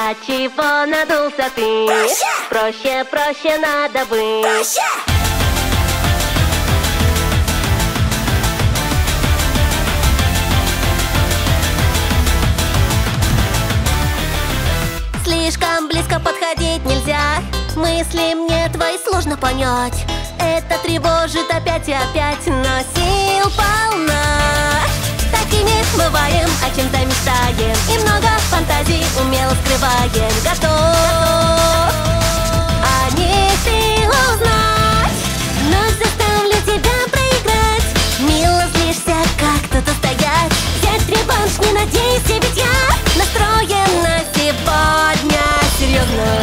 А чего надулся ты? Проще, проще надо быть. Слишком близко подходить нельзя. Мысли мне твои сложно понять. Это тревожит опять и опять, но сил полна. Такими бываем, о чем-то мечтаем, и много фантазий умело скрываем. Готов о них ты узнать, но заставлю тебя проиграть. Мило злишься, как тут устоять. Взять реванш не надейся, ведь я настроена сегодня серьезно.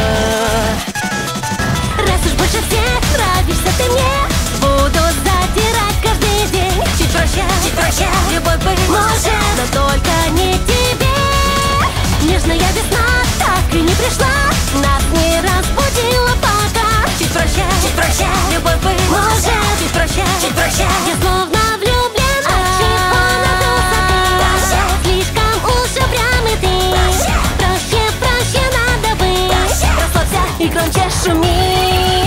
Раз уж больше всех нравишься ты мне, буду задирать каждый день. Чуть проще, любовь быть может, но только не тебе. Нежная весна так и не пришла, нас не разбудила пока. Чуть проще, любовь быть может, чуть проще, я словно влюблена. А чего надулся ты? Слишком уж упрямый ты. Проще надо быть. Расслабься и громче шуми.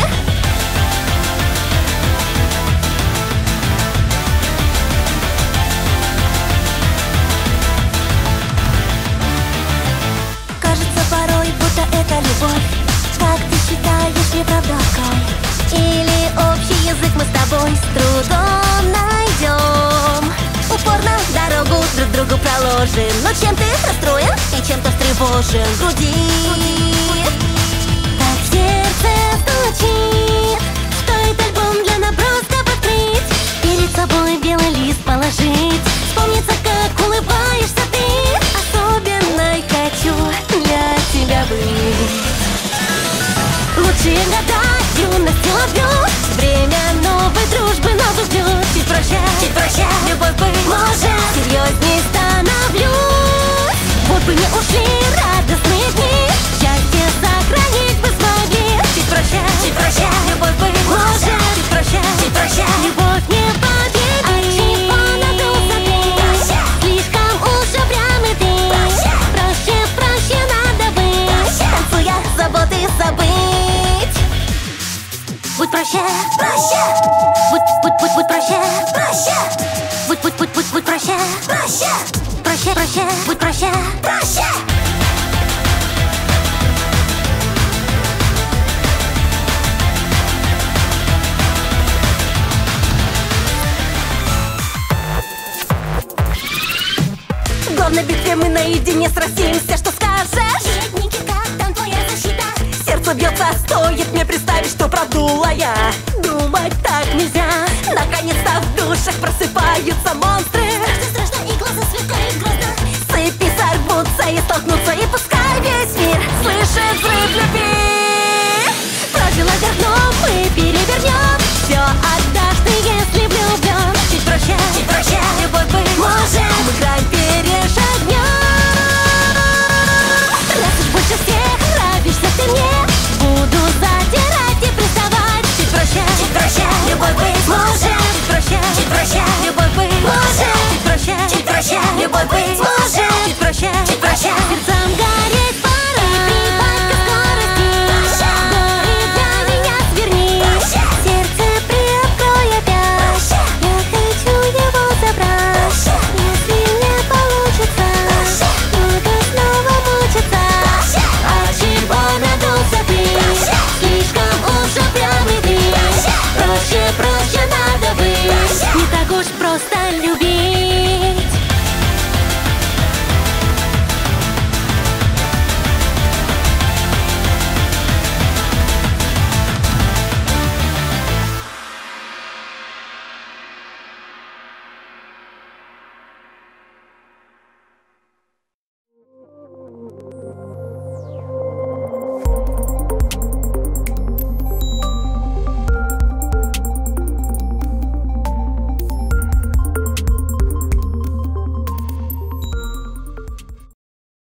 Кажется порой, будто это любовь. Как ты считаешь, мне правда какой? Или общий язык мы с тобой с трудом найдем? Упорно дорогу друг другу проложим. Но чем ты расстроен и чем-то встревожен в груди? Так сердце стучит. Стоит альбом для набросков открыть, перед собой белый лист положить, вспомнится, как улыбаешься ты. Особенной хочу для тебя быть. Лучшие года юности ловлю, время новой дружбы новых ждет. Чуть проще, любовь быть может, серьезней становлюсь. Вот бы не ушли радостные дни, счастье сохранить бы смогли. Чуть проще, любовь быть может, чуть проще, любовь не победит. А чего надулся ты? Слишком уж упрямый ты. Проще надо быть, танцуя заботы забыть. Будь проще, будь проще, будь проще, будь проще. В главной битве мы наедине сразимся, что скажешь? Нет, как там твоя защита? Сердце бьется, стоит мне представить, что продула я. Думать так нельзя. Наконец-то в душах просыпаются монстры. Страшно и глаза сверкают грозно. Цепи сорвутся и столкнутся, и пускай весь мир слышит взрыв любви. Правила вернем, мы перевернем. Все отдашь ты, если влюблен. Чуть проще, любовь быть может, мы грань перешагнем. Раз уж больше всех нравишься ты мне, буду задирать и приставать. Чуть проще, любовь быть может, чуть проще, любовь быть может, чуть проще, любовь быть может, чуть проще, сердцам гореть пора. И прибавь-ка скорости, горе для меня сверни. Сердце приоткрой опять, я хочу его забрать. Если не получится, буду снова мучиться. А чего надулся ты? Слишком уж упрямый ты. Проще надо быть, не так уж просто любить.